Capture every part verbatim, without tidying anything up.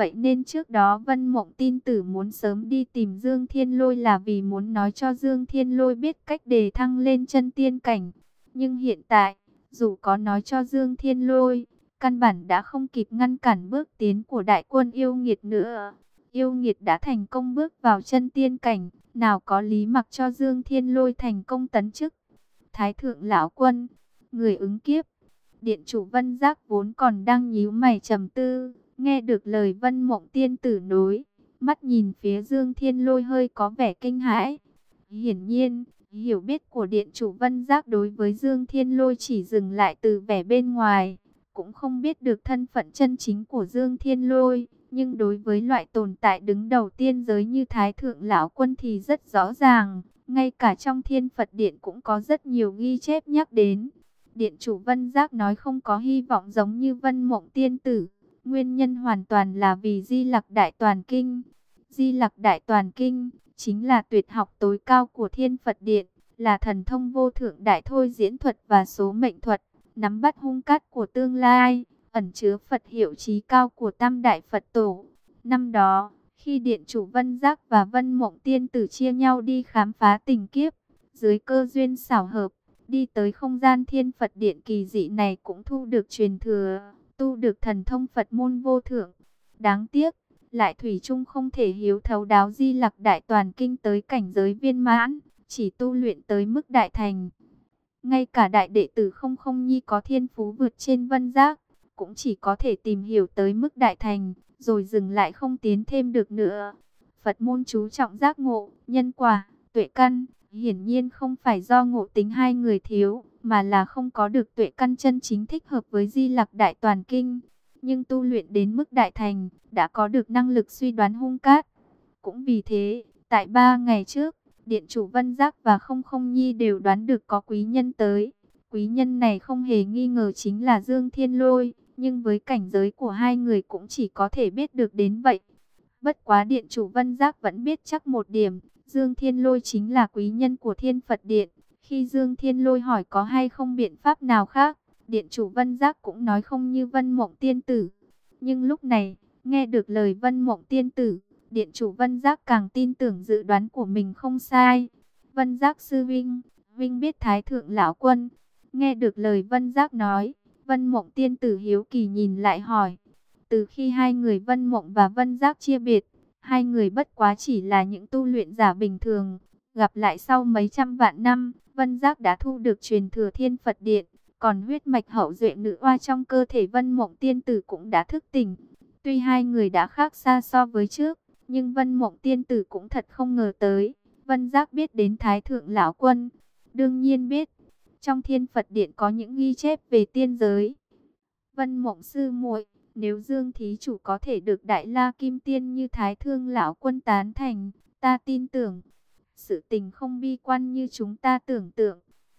Vậy nên trước đó Vân Mộng tin tử muốn sớm đi tìm Dương Thiên Lôi là vì muốn nói cho Dương Thiên Lôi biết cách đề thăng lên chân tiên cảnh. Nhưng hiện tại, dù có nói cho Dương Thiên Lôi, căn bản đã không kịp ngăn cản bước tiến của đại quân yêu nghiệt nữa. Yêu nghiệt đã thành công bước vào chân tiên cảnh, nào có lý mặc cho Dương Thiên Lôi thành công tấn chức. Thái thượng lão quân, người ứng kiếp. Điện chủ Vân Giác vốn còn đang nhíu mày trầm tư, nghe được lời Vân Mộng tiên tử nói, mắt nhìn phía Dương Thiên Lôi hơi có vẻ kinh hãi. Hiển nhiên, hiểu biết của điện chủ Vân Giác đối với Dương Thiên Lôi chỉ dừng lại từ vẻ bên ngoài, cũng không biết được thân phận chân chính của Dương Thiên Lôi. Nhưng đối với loại tồn tại đứng đầu tiên giới như Thái thượng lão quân thì rất rõ ràng, ngay cả trong Thiên Phật Điện cũng có rất nhiều ghi chép nhắc đến. Điện chủ Vân Giác nói không có hy vọng giống như Vân Mộng tiên tử, nguyên nhân hoàn toàn là vì Di Lặc Đại Toàn Kinh. Di Lặc Đại Toàn Kinh chính là tuyệt học tối cao của Thiên Phật Điện, là thần thông vô thượng đại thôi diễn thuật và số mệnh thuật, nắm bắt hung cát của tương lai, ẩn chứa Phật hiệu chí cao của Tam Đại Phật Tổ. Năm đó, khi Điện chủ Vân Giác và Vân Mộng tiên tử chia nhau đi khám phá tình kiếp, dưới cơ duyên xảo hợp, đi tới không gian Thiên Phật Điện kỳ dị này cũng thu được truyền thừa, tu được thần thông Phật môn vô thượng. Đáng tiếc, lại thủy chung không thể hiếu thấu đáo Di Lặc Đại Toàn Kinh tới cảnh giới viên mãn, chỉ tu luyện tới mức đại thành. Ngay cả đại đệ tử Không Không Nhi có thiên phú vượt trên Vân Giác, cũng chỉ có thể tìm hiểu tới mức đại thành, rồi dừng lại không tiến thêm được nữa. Phật môn chú trọng giác ngộ, nhân quả, tuệ căn, hiển nhiên không phải do ngộ tính hai người thiếu, mà là không có được tuệ căn chân chính thích hợp với Di Lặc Đại Toàn Kinh. Nhưng tu luyện đến mức đại thành, đã có được năng lực suy đoán hung cát. Cũng vì thế, tại ba ngày trước, Điện chủ Vân Giác và Không Không Nhi đều đoán được có quý nhân tới. Quý nhân này không hề nghi ngờ chính là Dương Thiên Lôi, nhưng với cảnh giới của hai người cũng chỉ có thể biết được đến vậy. Bất quá Điện chủ Vân Giác vẫn biết chắc một điểm, Dương Thiên Lôi chính là quý nhân của Thiên Phật Điện. Khi Dương Thiên Lôi hỏi có hay không biện pháp nào khác, Điện chủ Vân Giác cũng nói không như Vân Mộng tiên tử. Nhưng lúc này, nghe được lời Vân Mộng tiên tử, Điện chủ Vân Giác càng tin tưởng dự đoán của mình không sai. Vân Giác sư vinh, vinh biết Thái thượng lão quân. Nghe được lời Vân Giác nói, Vân Mộng tiên tử hiếu kỳ nhìn lại hỏi. Từ khi hai người Vân Mộng và Vân Giác chia biệt, hai người bất quá chỉ là những tu luyện giả bình thường. Gặp lại sau mấy trăm vạn năm, Vân Giác đã thu được truyền thừa Thiên Phật Điện. Còn huyết mạch hậu duệ nữ oa trong cơ thể Vân Mộng tiên tử cũng đã thức tỉnh. Tuy hai người đã khác xa so với trước, nhưng Vân Mộng tiên tử cũng thật không ngờ tới. Vân Giác biết đến Thái thượng lão quân. Đương nhiên biết, trong Thiên Phật Điện có những ghi chép về tiên giới. Vân Mộng sư muội, nếu Dương thí chủ có thể được Đại La Kim Tiên như Thái thượng lão quân tán thành, ta tin tưởng sự tình không bi quan như chúng ta tưởng tượng.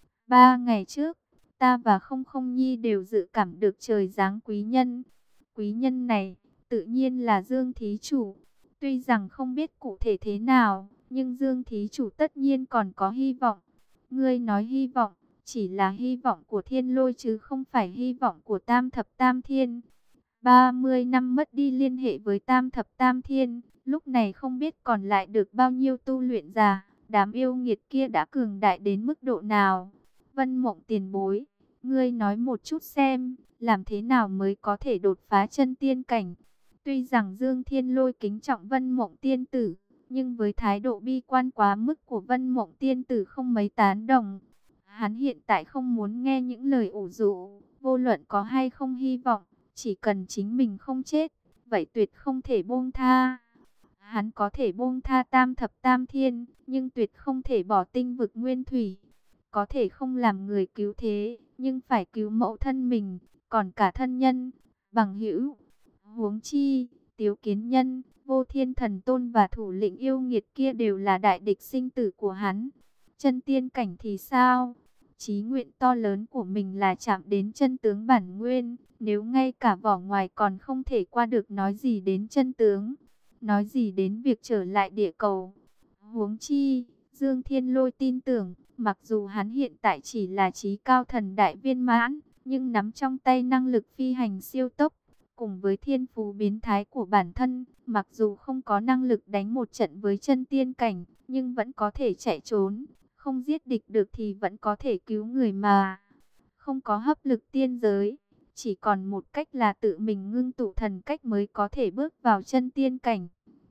Ba ngày trước, ta và Không Không Nhi đều dự cảm được trời giáng quý nhân. Quý nhân này, tự nhiên là Dương thí chủ. Tuy rằng không biết cụ thể thế nào, nhưng Dương thí chủ tất nhiên còn có hy vọng. Ngươi nói hy vọng, chỉ là hy vọng của Thiên Lôi chứ không phải hy vọng của Tam Thập Tam Thiên. ba mươi năm mất đi liên hệ với Tam Thập Tam Thiên, lúc này không biết còn lại được bao nhiêu tu luyện giả, đám yêu nghiệt kia đã cường đại đến mức độ nào. Vân Mộng tiền bối, ngươi nói một chút xem, làm thế nào mới có thể đột phá chân tiên cảnh? Tuy rằng Dương Thiên Lôi kính trọng Vân Mộng tiên tử, nhưng với thái độ bi quan quá mức của Vân Mộng tiên tử không mấy tán đồng. Hắn hiện tại không muốn nghe những lời ủ rũ, vô luận có hay không hy vọng, chỉ cần chính mình không chết, vậy tuyệt không thể buông tha. Hắn có thể buông tha Tam Thập Tam Thiên, nhưng tuyệt không thể bỏ tinh vực nguyên thủy. Có thể không làm người cứu thế, nhưng phải cứu mẫu thân mình, còn cả thân nhân, bằng hữu. Huống chi, Tiếu Kiến Nhân, Vô Thiên Thần Tôn và thủ lĩnh yêu nghiệt kia đều là đại địch sinh tử của hắn. Chân tiên cảnh thì sao? Chí nguyện to lớn của mình là chạm đến chân tướng bản nguyên, nếu ngay cả vỏ ngoài còn không thể qua được nói gì đến chân tướng, nói gì đến việc trở lại địa cầu. Huống chi, Dương Thiên Lôi tin tưởng, mặc dù hắn hiện tại chỉ là chí cao thần đại viên mãn, nhưng nắm trong tay năng lực phi hành siêu tốc, Cùng với thiên phú biến thái của bản thân, mặc dù không có năng lực đánh một trận với chân tiên cảnh, nhưng vẫn có thể chạy trốn. Không giết địch được thì vẫn có thể cứu người mà. Không có hấp lực tiên giới, chỉ còn một cách là tự mình ngưng tụ thần cách mới có thể bước vào chân tiên cảnh.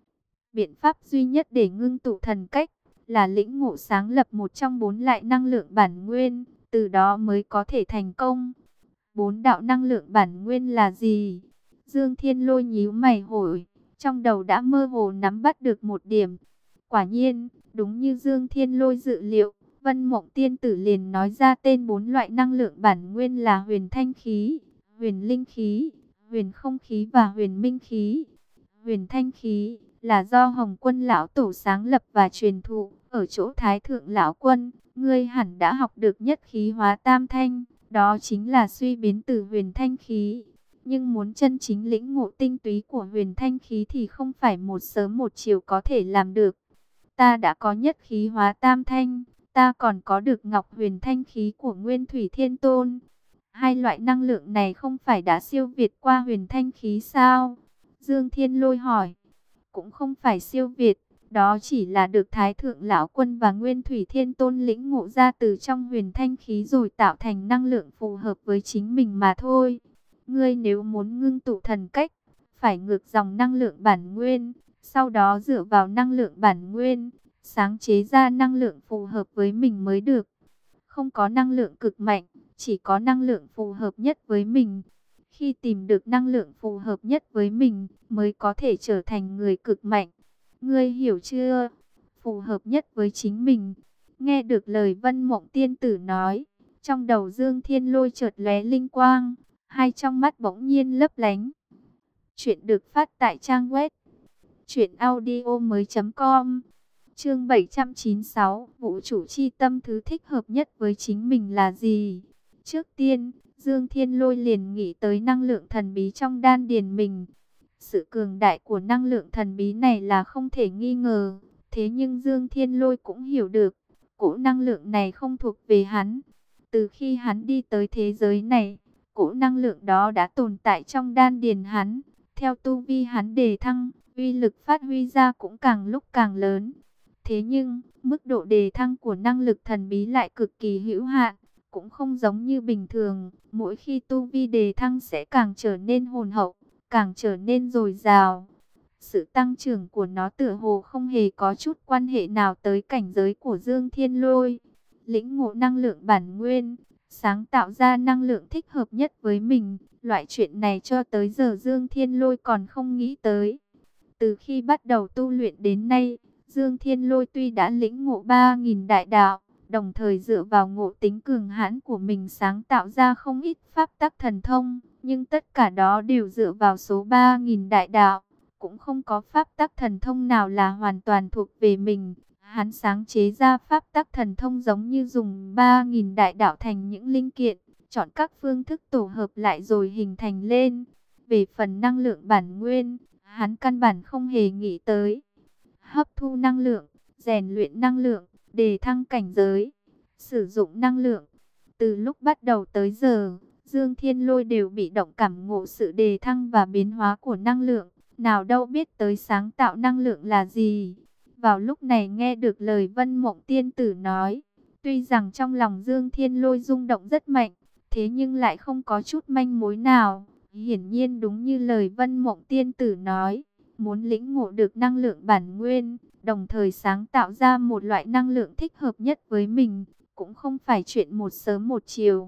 Biện pháp duy nhất để ngưng tụ thần cách là lĩnh ngộ sáng lập một trong bốn loại năng lượng bản nguyên, từ đó mới có thể thành công. Bốn đạo năng lượng bản nguyên là gì? Dương Thiên Lôi nhíu mày hỏi, trong đầu đã mơ hồ nắm bắt được một điểm. Quả nhiên, đúng như Dương Thiên Lôi dự liệu, Vân Mộng Tiên Tử liền nói ra tên bốn loại năng lượng bản nguyên là huyền thanh khí, huyền linh khí, huyền không khí và huyền minh khí. Huyền thanh khí là do Hồng Quân lão tổ sáng lập và truyền thụ ở chỗ Thái thượng lão quân. Ngươi hẳn đã học được nhất khí hóa tam thanh, đó chính là suy biến từ huyền thanh khí. Nhưng muốn chân chính lĩnh ngộ tinh túy của huyền thanh khí thì không phải một sớm một chiều có thể làm được. Ta đã có nhất khí hóa tam thanh, ta còn có được ngọc huyền thanh khí của Nguyên Thủy Thiên Tôn. Hai loại năng lượng này không phải đã siêu việt qua huyền thanh khí sao? Dương Thiên Lôi hỏi. Cũng không phải siêu việt, đó chỉ là được Thái thượng lão quân và Nguyên Thủy Thiên Tôn lĩnh ngộ ra từ trong huyền thanh khí rồi tạo thành năng lượng phù hợp với chính mình mà thôi. Ngươi nếu muốn ngưng tụ thần cách, phải ngược dòng năng lượng bản nguyên, sau đó dựa vào năng lượng bản nguyên, sáng chế ra năng lượng phù hợp với mình mới được. Không có năng lượng cực mạnh, chỉ có năng lượng phù hợp nhất với mình. Khi tìm được năng lượng phù hợp nhất với mình, mới có thể trở thành người cực mạnh. Ngươi hiểu chưa? Phù hợp nhất với chính mình. Nghe được lời Vân Mộng Tiên Tử nói, trong đầu Dương Thiên Lôi chợt lóe linh quang, hai trong mắt bỗng nhiên lấp lánh. Chuyện được phát tại trang web truyện audio mới chấm com. Chương bảy trăm chín mươi sáu, vũ trụ chi tâm thứ thích hợp nhất với chính mình là gì? Trước tiên, Dương Thiên Lôi liền nghĩ tới năng lượng thần bí trong đan điền mình. Sự cường đại của năng lượng thần bí này là không thể nghi ngờ. Thế nhưng Dương Thiên Lôi cũng hiểu được, cỗ năng lượng này không thuộc về hắn. Từ khi hắn đi tới thế giới này, cỗ năng lượng đó đã tồn tại trong đan điền hắn. Theo tu vi hắn đề thăng, uy lực phát huy ra cũng càng lúc càng lớn. Thế nhưng, mức độ đề thăng của năng lực thần bí lại cực kỳ hữu hạn, cũng không giống như bình thường. Mỗi khi tu vi đề thăng sẽ càng trở nên hồn hậu, càng trở nên dồi dào. Sự tăng trưởng của nó tựa hồ không hề có chút quan hệ nào tới cảnh giới của Dương Thiên Lôi. Lĩnh ngộ năng lượng bản nguyên, sáng tạo ra năng lượng thích hợp nhất với mình. Loại chuyện này cho tới giờ Dương Thiên Lôi còn không nghĩ tới. Từ khi bắt đầu tu luyện đến nay, Dương Thiên Lôi tuy đã lĩnh ngộ ba nghìn đại đạo, đồng thời dựa vào ngộ tính cường hãn của mình sáng tạo ra không ít pháp tắc thần thông, nhưng tất cả đó đều dựa vào số ba nghìn đại đạo, cũng không có pháp tắc thần thông nào là hoàn toàn thuộc về mình. Hắn sáng chế ra pháp tắc thần thông giống như dùng ba nghìn đại đạo thành những linh kiện, chọn các phương thức tổ hợp lại rồi hình thành lên. Về phần năng lượng bản nguyên, hắn căn bản không hề nghĩ tới. Hấp thu năng lượng, rèn luyện năng lượng, đề thăng cảnh giới, sử dụng năng lượng. Từ lúc bắt đầu tới giờ, Dương Thiên Lôi đều bị động cảm ngộ sự đề thăng và biến hóa của năng lượng, nào đâu biết tới sáng tạo năng lượng là gì. Vào lúc này nghe được lời Vân Mộng Tiên Tử nói, tuy rằng trong lòng Dương Thiên Lôi rung động rất mạnh, thế nhưng lại không có chút manh mối nào. Hiển nhiên đúng như lời Vân Mộng Tiên Tử nói, muốn lĩnh ngộ được năng lượng bản nguyên, đồng thời sáng tạo ra một loại năng lượng thích hợp nhất với mình, cũng không phải chuyện một sớm một chiều.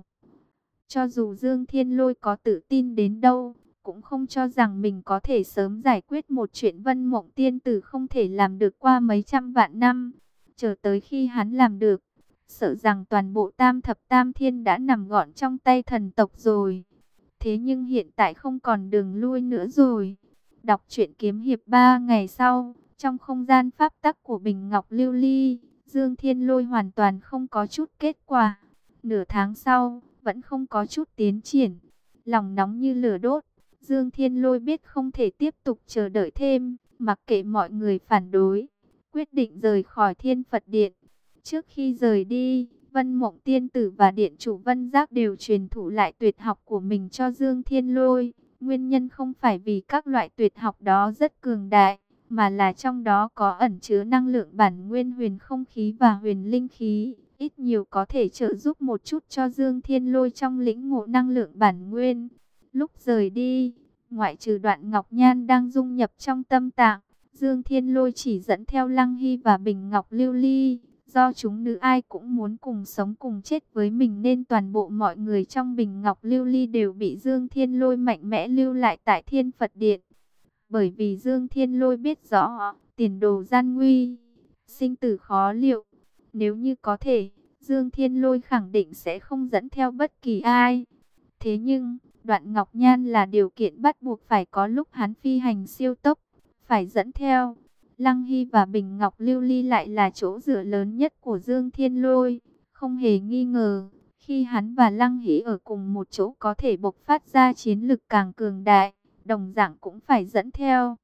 Cho dù Dương Thiên Lôi có tự tin đến đâu, cũng không cho rằng mình có thể sớm giải quyết một chuyện Vân Mộng Tiên Tử không thể làm được qua mấy trăm vạn năm. Chờ tới khi hắn làm được, sợ rằng toàn bộ tam thập tam thiên đã nằm gọn trong tay thần tộc rồi. Thế nhưng hiện tại không còn đường lui nữa rồi. Đọc truyện kiếm hiệp ba ngày sau, trong không gian pháp tắc của Bình Ngọc Lưu Ly, Dương Thiên Lôi hoàn toàn không có chút kết quả. Nửa tháng sau, vẫn không có chút tiến triển. Lòng nóng như lửa đốt, Dương Thiên Lôi biết không thể tiếp tục chờ đợi thêm, mặc kệ mọi người phản đối, quyết định rời khỏi Thiên Phật Điện. Trước khi rời đi, Vân Mộng Tiên Tử và Điện chủ Vân Giác đều truyền thụ lại tuyệt học của mình cho Dương Thiên Lôi. Nguyên nhân không phải vì các loại tuyệt học đó rất cường đại, mà là trong đó có ẩn chứa năng lượng bản nguyên huyền không khí và huyền linh khí, ít nhiều có thể trợ giúp một chút cho Dương Thiên Lôi trong lĩnh ngộ năng lượng bản nguyên. Lúc rời đi, ngoại trừ Đoạn Ngọc Nhan đang dung nhập trong tâm tạng, Dương Thiên Lôi chỉ dẫn theo Lăng Hy và Bình Ngọc Lưu Ly. Do chúng nữ ai cũng muốn cùng sống cùng chết với mình nên toàn bộ mọi người trong Bình Ngọc Lưu Ly đều bị Dương Thiên Lôi mạnh mẽ lưu lại tại Thiên Phật Điện. Bởi vì Dương Thiên Lôi biết rõ tiền đồ gian nguy, sinh tử khó liệu. Nếu như có thể, Dương Thiên Lôi khẳng định sẽ không dẫn theo bất kỳ ai. Thế nhưng, Đoạn Ngọc Nhan là điều kiện bắt buộc phải có lúc hắn phi hành siêu tốc, phải dẫn theo. Lăng Hy và Bình Ngọc Lưu Ly lại là chỗ dựa lớn nhất của Dương Thiên Lôi. Không hề nghi ngờ, khi hắn và Lăng Hy ở cùng một chỗ có thể bộc phát ra chiến lực càng cường đại, đồng dạng cũng phải dẫn theo.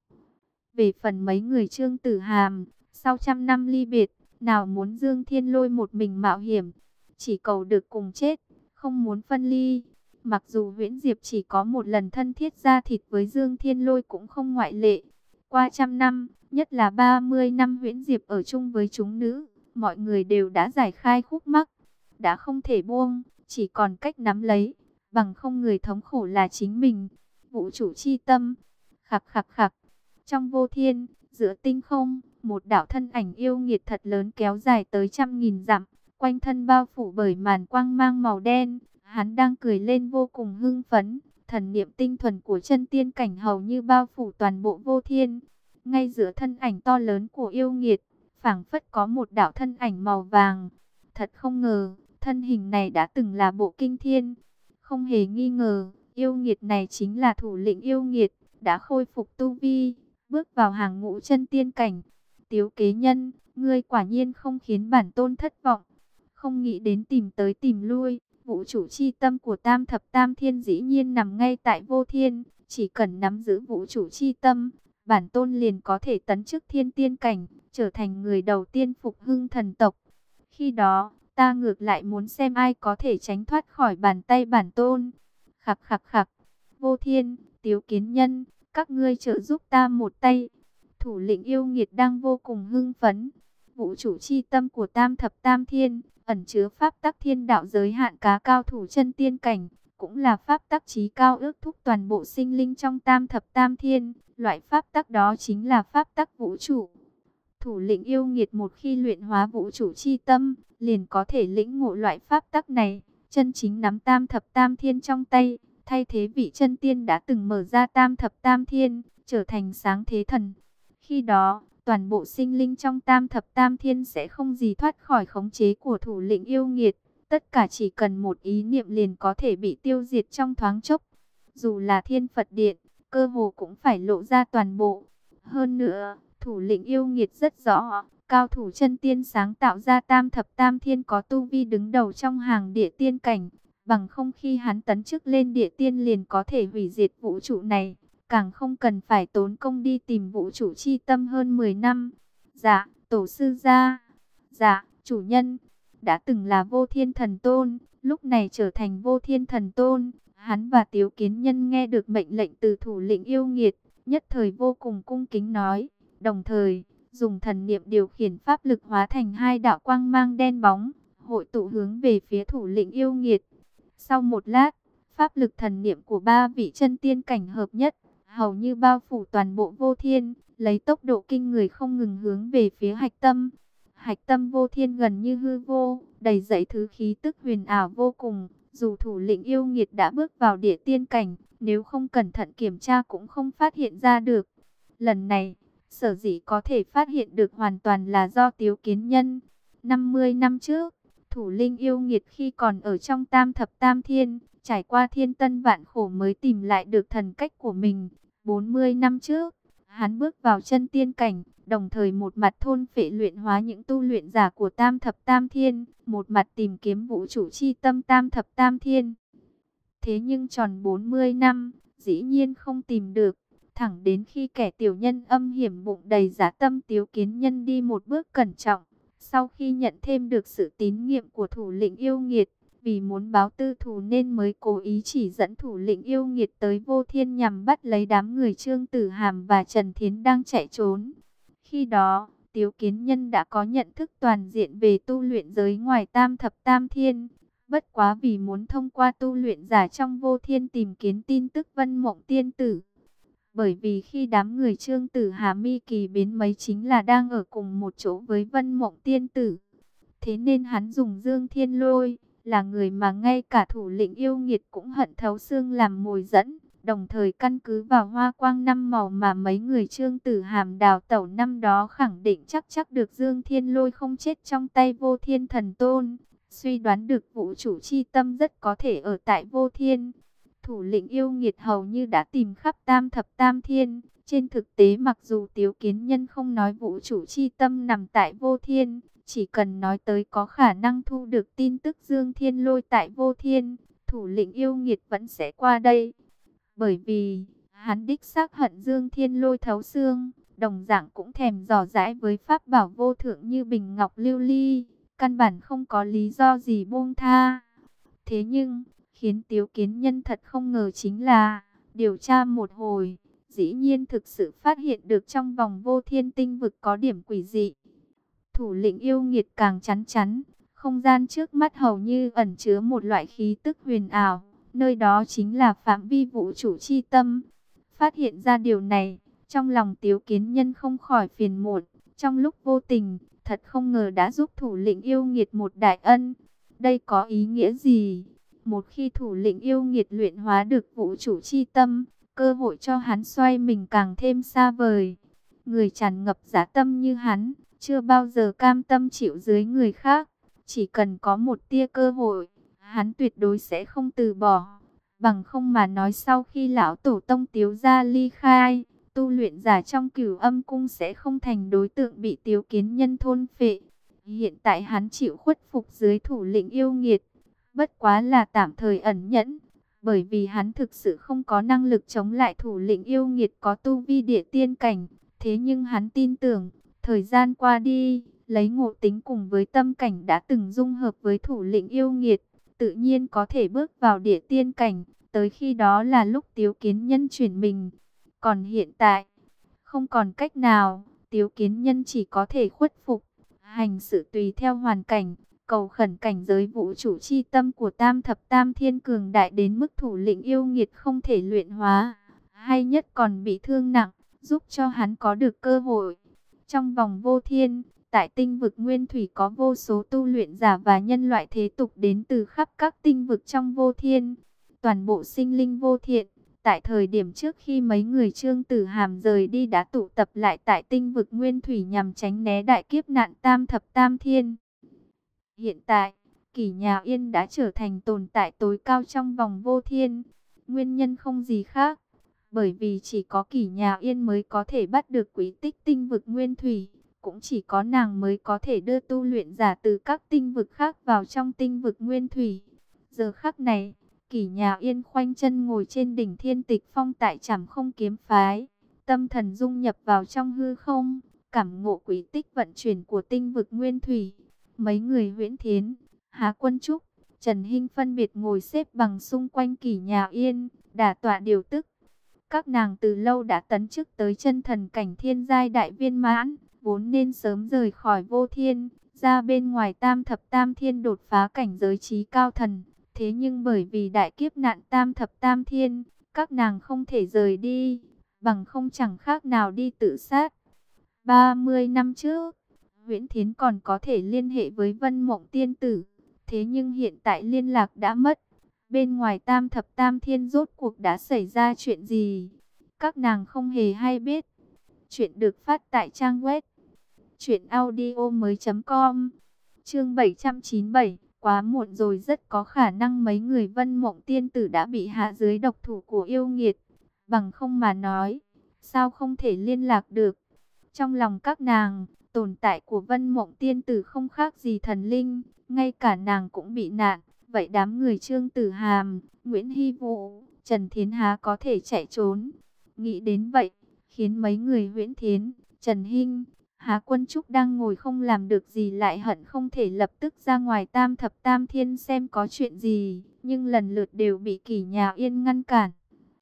Về phần mấy người Trương Tử Hàm, sau trăm năm ly biệt, nào muốn Dương Thiên Lôi một mình mạo hiểm, chỉ cầu được cùng chết, không muốn phân ly. Mặc dù Huyễn Diệp chỉ có một lần thân thiết ra thịt với Dương Thiên Lôi cũng không ngoại lệ. Qua trăm năm, nhất là ba mươi năm Huyễn Diệp ở chung với chúng nữ, mọi người đều đã giải khai khúc mắc, đã không thể buông, chỉ còn cách nắm lấy, bằng không người thống khổ là chính mình. Vũ trụ chi tâm, khặc khặc khặc, trong vô thiên, giữa tinh không, một đạo thân ảnh yêu nghiệt thật lớn kéo dài tới trăm nghìn dặm, quanh thân bao phủ bởi màn quang mang màu đen. Hắn đang cười lên vô cùng hưng phấn, thần niệm tinh thuần của chân tiên cảnh hầu như bao phủ toàn bộ vô thiên. Ngay giữa thân ảnh to lớn của yêu nghiệt, phảng phất có một đạo thân ảnh màu vàng. Thật không ngờ, thân hình này đã từng là bộ kinh thiên. Không hề nghi ngờ, yêu nghiệt này chính là thủ lĩnh yêu nghiệt, đã khôi phục tu vi, bước vào hàng ngũ chân tiên cảnh. Tiếu Kế Nhân, ngươi quả nhiên không khiến bản tôn thất vọng. Không nghĩ đến tìm tới tìm lui, vũ trụ chi tâm của Tam Thập Tam Thiên dĩ nhiên nằm ngay tại vô thiên. Chỉ cần nắm giữ vũ trụ chi tâm, bản tôn liền có thể tấn chức thiên tiên cảnh, trở thành người đầu tiên phục hưng thần tộc. Khi đó, ta ngược lại muốn xem ai có thể tránh thoát khỏi bàn tay bản tôn. Khặc khặc khặc, vô thiên, Tiếu Kiến Nhân, các ngươi trợ giúp ta một tay. Thủ lĩnh yêu nghiệt đang vô cùng hưng phấn. Vũ trụ chi tâm của Tam Thập Tam Thiên, ẩn chứa pháp tắc thiên đạo giới hạn cá cao thủ chân tiên cảnh, cũng là pháp tắc chí cao ước thúc toàn bộ sinh linh trong Tam Thập Tam Thiên. Loại pháp tắc đó chính là pháp tắc vũ trụ. Thủ lĩnh yêu nghiệt một khi luyện hóa vũ trụ chi tâm, liền có thể lĩnh ngộ loại pháp tắc này, chân chính nắm Tam Thập Tam Thiên trong tay, thay thế vị chân tiên đã từng mở ra Tam Thập Tam Thiên, trở thành sáng thế thần. Khi đó, toàn bộ sinh linh trong Tam Thập Tam Thiên sẽ không gì thoát khỏi khống chế của thủ lĩnh yêu nghiệt. Tất cả chỉ cần một ý niệm liền có thể bị tiêu diệt trong thoáng chốc. Dù là Thiên Phật Điện, cơ hồ cũng phải lộ ra toàn bộ. Hơn nữa, thủ lĩnh yêu nghiệt rất rõ, cao thủ chân tiên sáng tạo ra Tam Thập Tam Thiên có tu vi đứng đầu trong hàng địa tiên cảnh. Bằng không khi hắn tấn chức lên địa tiên liền có thể hủy diệt vũ trụ này. Càng không cần phải tốn công đi tìm vũ trụ chi tâm hơn mười năm. Dạ, tổ sư gia. Dạ, chủ nhân. Đã từng là vô thiên thần tôn, lúc này trở thành vô thiên thần tôn. Hắn và Tiếu Kiến Nhân nghe được mệnh lệnh từ thủ lĩnh yêu nghiệt, nhất thời vô cùng cung kính nói. Đồng thời, dùng thần niệm điều khiển pháp lực hóa thành hai đạo quang mang đen bóng, hội tụ hướng về phía thủ lĩnh yêu nghiệt. Sau một lát, pháp lực thần niệm của ba vị chân tiên cảnh hợp nhất, hầu như bao phủ toàn bộ vô thiên, lấy tốc độ kinh người không ngừng hướng về phía hạch tâm. Hạch tâm vô thiên gần như hư vô, đầy dẫy thứ khí tức huyền ảo vô cùng. Dù thủ lĩnh yêu nghiệt đã bước vào địa tiên cảnh, nếu không cẩn thận kiểm tra cũng không phát hiện ra được. Lần này, sở dĩ có thể phát hiện được hoàn toàn là do Tiếu Kiến Nhân. năm mươi năm trước, thủ lĩnh yêu nghiệt khi còn ở trong Tam Thập Tam Thiên, trải qua thiên tân vạn khổ mới tìm lại được thần cách của mình. bốn mươi năm trước, hắn bước vào chân tiên cảnh, đồng thời một mặt thôn phệ luyện hóa những tu luyện giả của Tam Thập Tam Thiên, một mặt tìm kiếm vũ trụ chi tâm Tam Thập Tam Thiên. Thế nhưng tròn bốn mươi năm, dĩ nhiên không tìm được, thẳng đến khi kẻ tiểu nhân âm hiểm bụng đầy dã tâm Tiếu Kiến Nhân đi một bước cẩn trọng, sau khi nhận thêm được sự tín nhiệm của thủ lĩnh yêu nghiệt, Vì muốn báo tư thù nên mới cố ý chỉ dẫn thủ lĩnh yêu nghiệt tới Vô Thiên nhằm bắt lấy đám người Trương Tử Hàm và Trần Thiến đang chạy trốn. Khi đó, Tiếu Kiến Nhân đã có nhận thức toàn diện về tu luyện giới ngoài Tam Thập Tam Thiên. Bất quá vì muốn thông qua tu luyện giả trong Vô Thiên tìm kiếm tin tức Vân Mộng Tiên Tử. Bởi vì khi đám người Trương Tử Hàm mi kỳ biến mấy chính là đang ở cùng một chỗ với Vân Mộng Tiên Tử. Thế nên hắn dùng Dương Thiên Lôi, là người mà ngay cả thủ lĩnh yêu nghiệt cũng hận thấu xương làm mồi dẫn. Đồng thời căn cứ vào hoa quang năm màu mà mấy người Trương Tử Hàm đào tẩu năm đó khẳng định chắc chắc được Dương Thiên Lôi không chết trong tay Vô Thiên Thần Tôn. Suy đoán được vũ chủ chi tâm rất có thể ở tại Vô Thiên. Thủ lĩnh yêu nghiệt hầu như đã tìm khắp Tam Thập Tam Thiên. Trên thực tế mặc dù Tiếu Kiến Nhân không nói vũ chủ chi tâm nằm tại Vô Thiên, chỉ cần nói tới có khả năng thu được tin tức Dương Thiên Lôi tại Vô Thiên, thủ lĩnh yêu nghiệt vẫn sẽ qua đây. Bởi vì, hắn đích xác hận Dương Thiên Lôi thấu xương, đồng dạng cũng thèm dò dãi với pháp bảo vô thượng như bình ngọc lưu ly, căn bản không có lý do gì buông tha. Thế nhưng, khiến Tiếu Kiến Nhân thật không ngờ chính là, điều tra một hồi, dĩ nhiên thực sự phát hiện được trong vòng Vô Thiên tinh vực có điểm quỷ dị. Thủ lĩnh yêu nghiệt càng chắn chắn, không gian trước mắt hầu như ẩn chứa một loại khí tức huyền ảo, nơi đó chính là phạm vi vũ trụ chi tâm. Phát hiện ra điều này, trong lòng Tiếu Kiến Nhân không khỏi phiền muộn, trong lúc vô tình, thật không ngờ đã giúp thủ lĩnh yêu nghiệt một đại ân. Đây có ý nghĩa gì? Một khi thủ lĩnh yêu nghiệt luyện hóa được vũ trụ chi tâm, cơ hội cho hắn xoay mình càng thêm xa vời. Người tràn ngập dã tâm như hắn, chưa bao giờ cam tâm chịu dưới người khác. Chỉ cần có một tia cơ hội, hắn tuyệt đối sẽ không từ bỏ. Bằng không mà nói sau khi lão tổ tông Tiếu gia ly khai, tu luyện giả trong Cửu Âm cung sẽ không thành đối tượng bị Tiếu Kiến Nhân thôn phệ. Hiện tại hắn chịu khuất phục dưới thủ lĩnh yêu nghiệt, bất quá là tạm thời ẩn nhẫn. Bởi vì hắn thực sự không có năng lực chống lại thủ lĩnh yêu nghiệt có tu vi địa tiên cảnh. Thế nhưng hắn tin tưởng, thời gian qua đi, lấy ngộ tính cùng với tâm cảnh đã từng dung hợp với thủ lĩnh yêu nghiệt, tự nhiên có thể bước vào địa tiên cảnh. Tới khi đó là lúc Tiếu Kiến Nhân chuyển mình. Còn hiện tại, không còn cách nào, Tiếu Kiến Nhân chỉ có thể khuất phục, hành sự tùy theo hoàn cảnh, cầu khẩn cảnh giới vũ trụ chi tâm của Tam Thập Tam Thiên cường đại đến mức thủ lĩnh yêu nghiệt không thể luyện hóa, hay nhất còn bị thương nặng, giúp cho hắn có được cơ hội. Trong vòng Vô Thiên, tại tinh vực Nguyên Thủy có vô số tu luyện giả và nhân loại thế tục đến từ khắp các tinh vực trong Vô Thiên. Toàn bộ sinh linh vô thiện, tại thời điểm trước khi mấy người Trương Tử Hàm rời đi đã tụ tập lại tại tinh vực Nguyên Thủy nhằm tránh né đại kiếp nạn Tam Thập Tam Thiên. Hiện tại, Kỷ Nhà Yên đã trở thành tồn tại tối cao trong vòng Vô Thiên. Nguyên nhân không gì khác, bởi vì chỉ có Kỷ Nhà Yên mới có thể bắt được quý tích tinh vực Nguyên Thủy. Cũng chỉ có nàng mới có thể đưa tu luyện giả từ các tinh vực khác vào trong tinh vực Nguyên Thủy. Giờ khắc này, Kỷ Nhà Yên khoanh chân ngồi trên đỉnh Thiên Tịch Phong tại Trảm Không Kiếm Phái, tâm thần dung nhập vào trong hư không, cảm ngộ quý tích vận chuyển của tinh vực Nguyên Thủy. Mấy người Huyễn Thiến, Hà Quân Trúc, Trần Hinh phân biệt ngồi xếp bằng xung quanh Kỷ Nhà Yên, đả tọa điều tức. Các nàng từ lâu đã tấn chức tới chân thần cảnh thiên giai đại viên mãn, vốn nên sớm rời khỏi Vô Thiên, ra bên ngoài Tam Thập Tam Thiên đột phá cảnh giới trí cao thần. Thế nhưng bởi vì đại kiếp nạn Tam Thập Tam Thiên, các nàng không thể rời đi, bằng không chẳng khác nào đi tự sát. ba mươi năm trước, Huyễn Thiến còn có thể liên hệ với Vân Mộng Tiên Tử, thế nhưng hiện tại liên lạc đã mất. Bên ngoài Tam Thập Tam Thiên rốt cuộc đã xảy ra chuyện gì? Các nàng không hề hay biết. Chuyện được phát tại trang web truyện audio mới chấm com. Chương bảy trăm chín mươi bảy, quá muộn rồi, rất có khả năng mấy người Vân Mộng Tiên Tử đã bị hạ dưới độc thủ của yêu nghiệt. Bằng không mà nói, sao không thể liên lạc được? Trong lòng các nàng, tồn tại của Vân Mộng Tiên Tử không khác gì thần linh, ngay cả nàng cũng bị nạn. Vậy đám người Trương Tử Hàm, Nguyễn Hy Vũ, Trần Thiến há có thể chạy trốn? Nghĩ đến vậy, khiến mấy người Huyễn Thiến, Trần Hinh, Hà Quân Trúc đang ngồi không làm được gì lại hận không thể lập tức ra ngoài Tam Thập Tam Thiên xem có chuyện gì, nhưng lần lượt đều bị Kỷ Nhà Yên ngăn cản.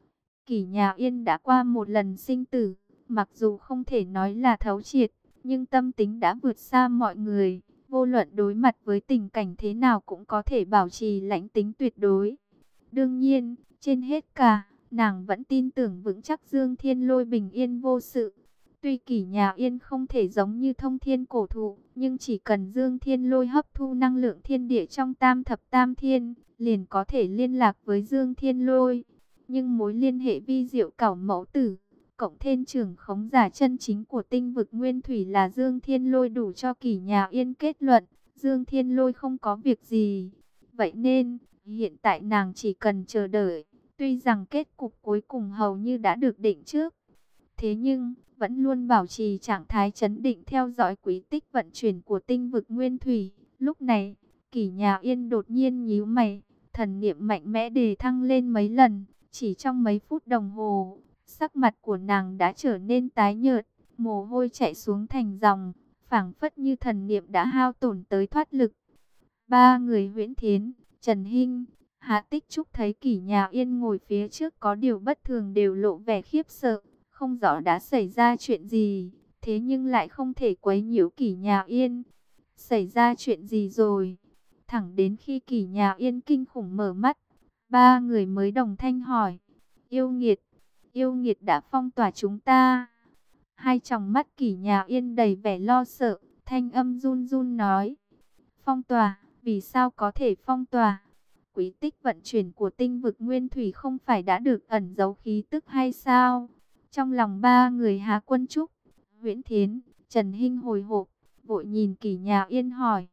Kỷ Nhà Yên đã qua một lần sinh tử, mặc dù không thể nói là thấu triệt, nhưng tâm tính đã vượt xa mọi người, vô luận đối mặt với tình cảnh thế nào cũng có thể bảo trì lãnh tính tuyệt đối. Đương nhiên, trên hết cả, nàng vẫn tin tưởng vững chắc Dương Thiên Lôi bình yên vô sự. Tuy Kỷ Nhà Yên không thể giống như Thông Thiên Cổ Thụ, nhưng chỉ cần Dương Thiên Lôi hấp thu năng lượng thiên địa trong Tam Thập Tam Thiên, liền có thể liên lạc với Dương Thiên Lôi. Nhưng mối liên hệ vi diệu cảo mẫu tử, cộng thêm trưởng khống giả chân chính của tinh vực nguyên thủy là Dương Thiên Lôi đủ cho Kỷ Nhà Yên kết luận, Dương Thiên Lôi không có việc gì. Vậy nên, hiện tại nàng chỉ cần chờ đợi, tuy rằng kết cục cuối cùng hầu như đã được định trước. Thế nhưng, vẫn luôn bảo trì trạng thái trấn định theo dõi quý tích vận chuyển của tinh vực nguyên thủy. Lúc này, Kỷ Nhà Yên đột nhiên nhíu mày, thần niệm mạnh mẽ đề thăng lên mấy lần, chỉ trong mấy phút đồng hồ, sắc mặt của nàng đã trở nên tái nhợt, mồ hôi chảy xuống thành dòng, phảng phất như thần niệm đã hao tổn tới thoát lực. Ba người Huyễn Thiến, Trần Hinh, Hạ Tích Trúc thấy Kỷ Nhà Yên ngồi phía trước có điều bất thường đều lộ vẻ khiếp sợ, không rõ đã xảy ra chuyện gì, thế nhưng lại không thể quấy nhiễu Kỷ Nhà Yên. Xảy ra chuyện gì rồi? Thẳng đến khi Kỷ Nhà Yên kinh khủng mở mắt, ba người mới đồng thanh hỏi. Yêu nghiệt, yêu nghiệt đã phong tỏa chúng ta. Hai tròng mắt Kỷ Nhà Yên đầy vẻ lo sợ, thanh âm run run nói. Phong tỏa, vì sao có thể phong tỏa? Quý tích vận chuyển của tinh vực nguyên thủy không phải đã được ẩn giấu khí tức hay sao? Trong lòng ba người Hà Quân Trúc, Huyễn Thiến, Trần Hinh hồi hộp, vội nhìn Kỷ Nhà Yên hỏi.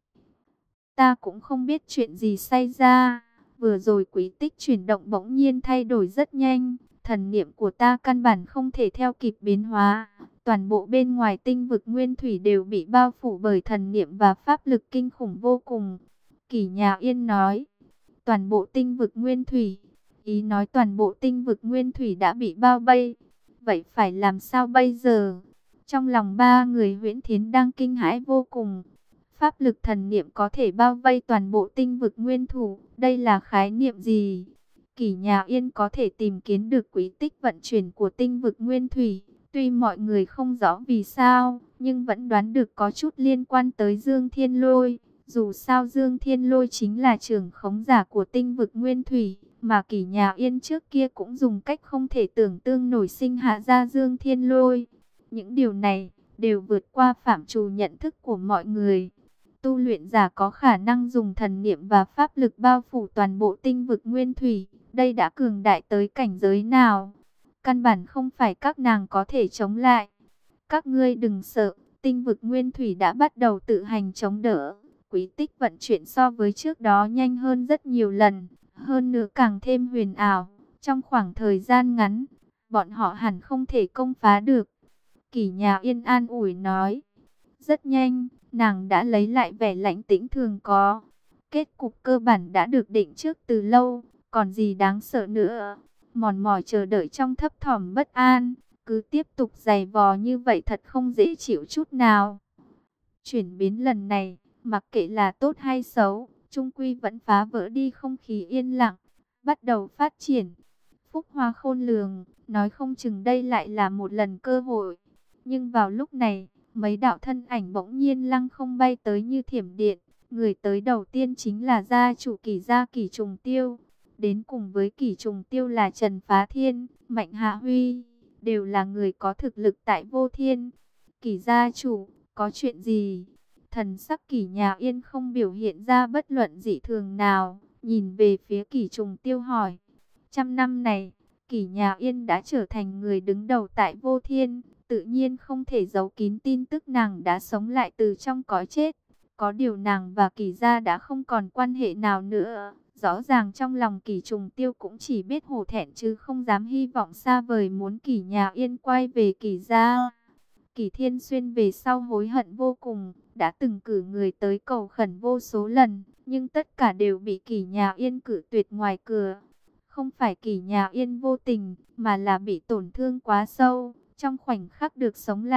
Ta cũng không biết chuyện gì xảy ra. Vừa rồi quý tích chuyển động bỗng nhiên thay đổi rất nhanh. Thần niệm của ta căn bản không thể theo kịp biến hóa. Toàn bộ bên ngoài tinh vực nguyên thủy đều bị bao phủ bởi thần niệm và pháp lực kinh khủng vô cùng. Kỷ Nhà Yên nói. Toàn bộ tinh vực nguyên thủy. Ý nói toàn bộ tinh vực nguyên thủy đã bị bao vây. Vậy phải làm sao bây giờ? Trong lòng ba người Huyễn Thiến đang kinh hãi vô cùng. Pháp lực thần niệm có thể bao vây toàn bộ tinh vực nguyên thủ. Đây là khái niệm gì? Kỷ Nhà Yên có thể tìm kiếm được quý tích vận chuyển của tinh vực nguyên thủy. Tuy mọi người không rõ vì sao, nhưng vẫn đoán được có chút liên quan tới Dương Thiên Lôi. Dù sao Dương Thiên Lôi chính là trưởng khống giả của tinh vực nguyên thủy, mà Kỷ Nhà Yên trước kia cũng dùng cách không thể tưởng tượng nổi sinh hạ ra Dương Thiên Lôi. Những điều này đều vượt qua phạm trù nhận thức của mọi người. Tu luyện giả có khả năng dùng thần niệm và pháp lực bao phủ toàn bộ tinh vực nguyên thủy. Đây đã cường đại tới cảnh giới nào? Căn bản không phải các nàng có thể chống lại. Các ngươi đừng sợ, tinh vực nguyên thủy đã bắt đầu tự hành chống đỡ. Quý tích vận chuyển so với trước đó nhanh hơn rất nhiều lần. Hơn nữa càng thêm huyền ảo. Trong khoảng thời gian ngắn, bọn họ hẳn không thể công phá được. Kỷ Nhà Yên an ủi nói. Rất nhanh, nàng đã lấy lại vẻ lãnh tĩnh thường có. Kết cục cơ bản đã được định trước từ lâu, còn gì đáng sợ nữa. Mòn mỏi chờ đợi trong thấp thỏm bất an, cứ tiếp tục giày vò như vậy thật không dễ chịu chút nào. Chuyển biến lần này, mặc kệ là tốt hay xấu, chung quy vẫn phá vỡ đi không khí yên lặng, bắt đầu phát triển. Phúc hoa khôn lường, nói không chừng đây lại là một lần cơ hội. Nhưng vào lúc này, mấy đạo thân ảnh bỗng nhiên lăng không bay tới như thiểm điện. Người tới đầu tiên chính là gia chủ Kỷ gia Kỷ Trùng Tiêu. Đến cùng với Kỷ Trùng Tiêu là Trần Phá Thiên, Mạnh Hạ Huy, đều là người có thực lực tại Vô Thiên. Kỷ gia chủ, có chuyện gì? Thần sắc Kỷ Nhà Yên không biểu hiện ra bất luận dị thường nào, nhìn về phía Kỷ Trùng Tiêu hỏi. Trăm năm này, Kỷ Nhà Yên đã trở thành người đứng đầu tại Vô Thiên, tự nhiên không thể giấu kín tin tức nàng đã sống lại từ trong cõi chết. Có điều nàng và Kỷ gia đã không còn quan hệ nào nữa. Rõ ràng trong lòng Kỷ Trùng Tiêu cũng chỉ biết hổ thẹn chứ không dám hy vọng xa vời muốn Kỷ Nhà Yên quay về Kỷ gia. Kỷ Thiên Xuyên về sau hối hận vô cùng, đã từng cử người tới cầu khẩn vô số lần, nhưng tất cả đều bị Kỷ Nhà Yên cử tuyệt ngoài cửa. Không phải Kỷ Nhà Yên vô tình, mà là bị tổn thương quá sâu, trong khoảnh khắc được sống lại,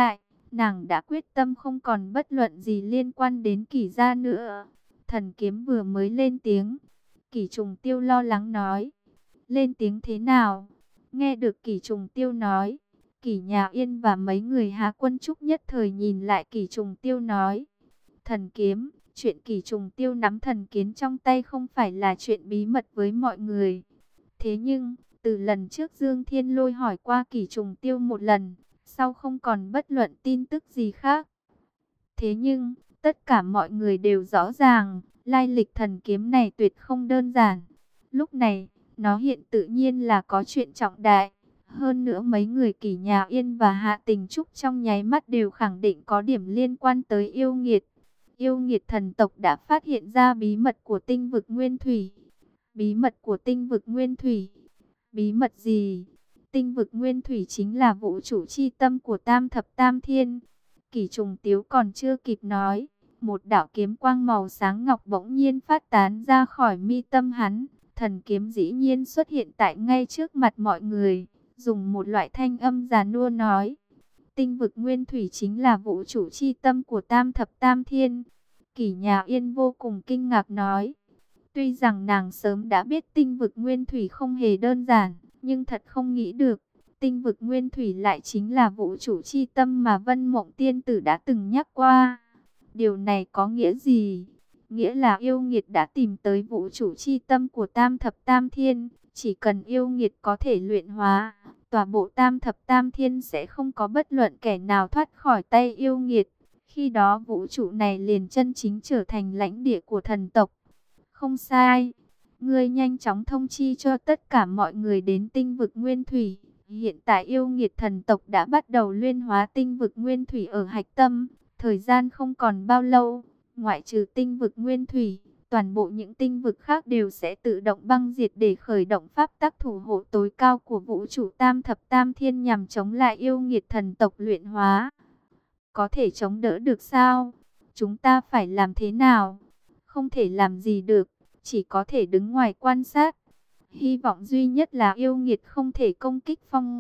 Nàng đã quyết tâm không còn bất luận gì liên quan đến Kỷ gia nữa. Thần kiếm vừa mới lên tiếng, Kỷ Trùng Tiêu lo lắng nói: lên tiếng thế nào? Nghe được Kỷ Trùng Tiêu nói, Kỷ Nhà Yên và mấy người Hà Quân Trúc nhất thời nhìn lại Kỷ Trùng Tiêu nói: thần kiếm, chuyện Kỷ Trùng Tiêu nắm thần kiếm trong tay không phải là chuyện bí mật với mọi người. Thế nhưng, từ lần trước Dương Thiên Lôi hỏi qua Kỷ Trùng Tiêu một lần, sau không còn bất luận tin tức gì khác. Thế nhưng, tất cả mọi người đều rõ ràng, lai lịch thần kiếm này tuyệt không đơn giản. Lúc này, nó hiện tự nhiên là có chuyện trọng đại. Hơn nữa mấy người Kỷ Nhà Yên và Hạ Tình Trúc trong nháy mắt đều khẳng định có điểm liên quan tới yêu nghiệt. Yêu nghiệt thần tộc đã phát hiện ra bí mật của tinh vực Nguyên Thủy. Bí mật của tinh vực Nguyên Thủy. Bí mật gì? Tinh vực Nguyên Thủy chính là vũ trụ chi tâm của Tam Thập Tam Thiên. Kỷ Trùng Tiếu còn chưa kịp nói, một đạo kiếm quang màu sáng ngọc bỗng nhiên phát tán ra khỏi mi tâm hắn. Thần kiếm dĩ nhiên xuất hiện tại ngay trước mặt mọi người, dùng một loại thanh âm già nua nói: tinh vực Nguyên Thủy chính là vũ trụ chi tâm của Tam Thập Tam Thiên. Kỷ Nhà Yên vô cùng kinh ngạc nói: tuy rằng nàng sớm đã biết tinh vực Nguyên Thủy không hề đơn giản, nhưng thật không nghĩ được, tinh vực Nguyên Thủy lại chính là vũ trụ chi tâm mà Vân Mộng Tiên Tử đã từng nhắc qua. Điều này có nghĩa gì? Nghĩa là yêu nghiệt đã tìm tới vũ trụ chi tâm của Tam Thập Tam Thiên. Chỉ cần yêu nghiệt có thể luyện hóa, tòa bộ Tam Thập Tam Thiên sẽ không có bất luận kẻ nào thoát khỏi tay yêu nghiệt. Khi đó vũ trụ này liền chân chính trở thành lãnh địa của thần tộc. Không sai, ngươi nhanh chóng thông chi cho tất cả mọi người đến tinh vực Nguyên Thủy. Hiện tại yêu nghiệt thần tộc đã bắt đầu luyện hóa tinh vực Nguyên Thủy ở hạch tâm. Thời gian không còn bao lâu, ngoại trừ tinh vực Nguyên Thủy, toàn bộ những tinh vực khác đều sẽ tự động băng diệt để khởi động pháp tắc thủ hộ tối cao của vũ trụ Tam Thập Tam Thiên nhằm chống lại yêu nghiệt thần tộc luyện hóa. Có thể chống đỡ được sao? Chúng ta phải làm thế nào? Không thể làm gì được, chỉ có thể đứng ngoài quan sát. Hy vọng duy nhất là yêu nghiệt không thể công kích phong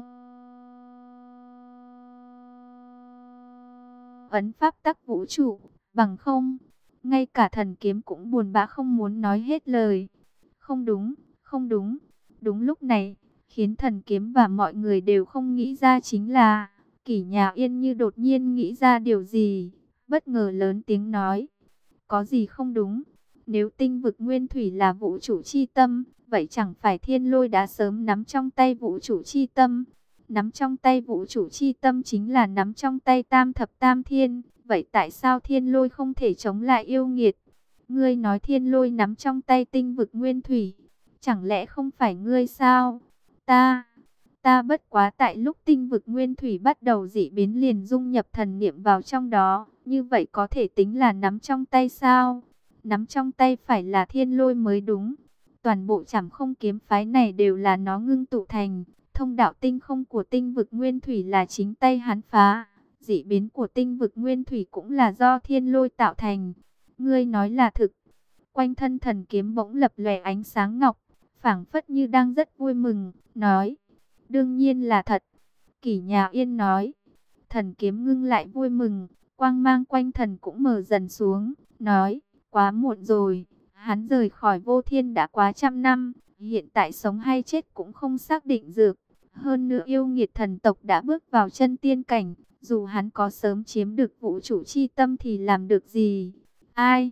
ấn pháp tắc vũ trụ, bằng không, ngay cả thần kiếm cũng buồn bã không muốn nói hết lời. Không đúng, không đúng. Đúng lúc này, khiến thần kiếm và mọi người đều không nghĩ ra chính là, Kỷ Nhà Yên như đột nhiên nghĩ ra điều gì, bất ngờ lớn tiếng nói: có gì không đúng? Nếu tinh vực Nguyên Thủy là vũ trụ chi tâm, vậy chẳng phải Thiên Lôi đã sớm nắm trong tay vũ trụ chi tâm? Nắm trong tay vũ trụ chi tâm chính là nắm trong tay Tam Thập Tam Thiên. Vậy tại sao Thiên Lôi không thể chống lại yêu nghiệt? Ngươi nói Thiên Lôi nắm trong tay tinh vực Nguyên Thủy, chẳng lẽ không phải ngươi sao? Ta, ta bất quá tại lúc tinh vực Nguyên Thủy bắt đầu dị biến liền dung nhập thần niệm vào trong đó. Như vậy có thể tính là nắm trong tay sao? Nắm trong tay phải là Thiên Lôi mới đúng. Toàn bộ Trảm Không kiếm phái này đều là nó ngưng tụ thành. Thông đạo tinh không của tinh vực Nguyên Thủy là chính tay hắn phá. Dị biến của tinh vực Nguyên Thủy cũng là do Thiên Lôi tạo thành. Ngươi nói là thực. Quanh thân thần kiếm bỗng lập lòe ánh sáng ngọc, phảng phất như đang rất vui mừng, nói: đương nhiên là thật. Kỷ Nhà Yên nói. Thần kiếm ngưng lại vui mừng, quang mang quanh thần cũng mờ dần xuống, nói: quá muộn rồi, hắn rời khỏi vô thiên đã quá trăm năm, hiện tại sống hay chết cũng không xác định được. Hơn nữa yêu nghiệt thần tộc đã bước vào chân tiên cảnh, dù hắn có sớm chiếm được vũ trụ chi tâm thì làm được gì? Ai?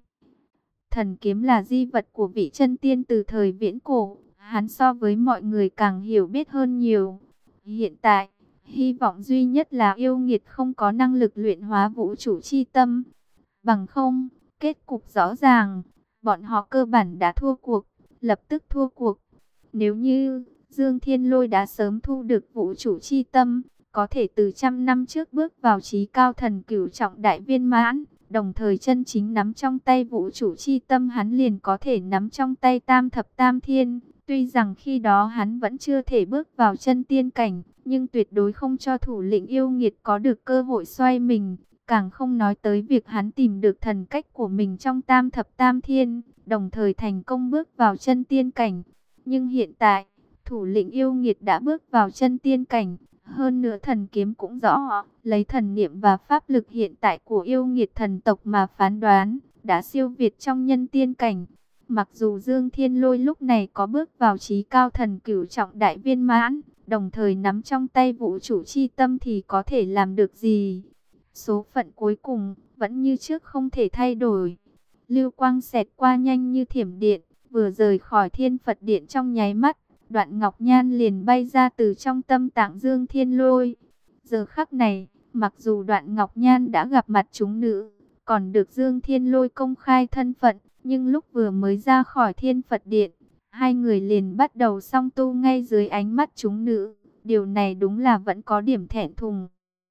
Thần kiếm là di vật của vị chân tiên từ thời viễn cổ, hắn so với mọi người càng hiểu biết hơn nhiều. Hiện tại, hy vọng duy nhất là yêu nghiệt không có năng lực luyện hóa vũ trụ chi tâm. Bằng không, kết cục rõ ràng, bọn họ cơ bản đã thua cuộc, lập tức thua cuộc. Nếu như Dương Thiên Lôi đã sớm thu được vũ trụ chi tâm, có thể từ trăm năm trước bước vào chí cao thần cửu trọng đại viên mãn, đồng thời chân chính nắm trong tay vũ trụ chi tâm, hắn liền có thể nắm trong tay Tam Thập Tam Thiên. Tuy rằng khi đó hắn vẫn chưa thể bước vào chân tiên cảnh, nhưng tuyệt đối không cho thủ lĩnh yêu nghiệt có được cơ hội xoay mình, càng không nói tới việc hắn tìm được thần cách của mình trong Tam Thập Tam Thiên, đồng thời thành công bước vào chân tiên cảnh. Nhưng hiện tại, thủ lĩnh yêu nghiệt đã bước vào chân tiên cảnh, Hơn nữa thần kiếm cũng rõ, lấy thần niệm và pháp lực hiện tại của yêu nghiệt thần tộc mà phán đoán, đã siêu việt trong nhân tiên cảnh. Mặc dù Dương Thiên Lôi lúc này có bước vào chí cao thần cửu trọng đại viên mãn, đồng thời nắm trong tay vũ trụ chi tâm thì có thể làm được gì? Số phận cuối cùng vẫn như trước không thể thay đổi. Lưu quang xẹt qua nhanh như thiểm điện, vừa rời khỏi Thiên Phật Điện trong nháy mắt, Đoạn Ngọc Nhan liền bay ra từ trong tâm tạng Dương Thiên Lôi. Giờ khắc này, mặc dù Đoạn Ngọc Nhan đã gặp mặt chúng nữ, còn được Dương Thiên Lôi công khai thân phận, nhưng lúc vừa mới ra khỏi Thiên Phật Điện, hai người liền bắt đầu song tu ngay dưới ánh mắt chúng nữ. Điều này đúng là vẫn có điểm thẹn thùng.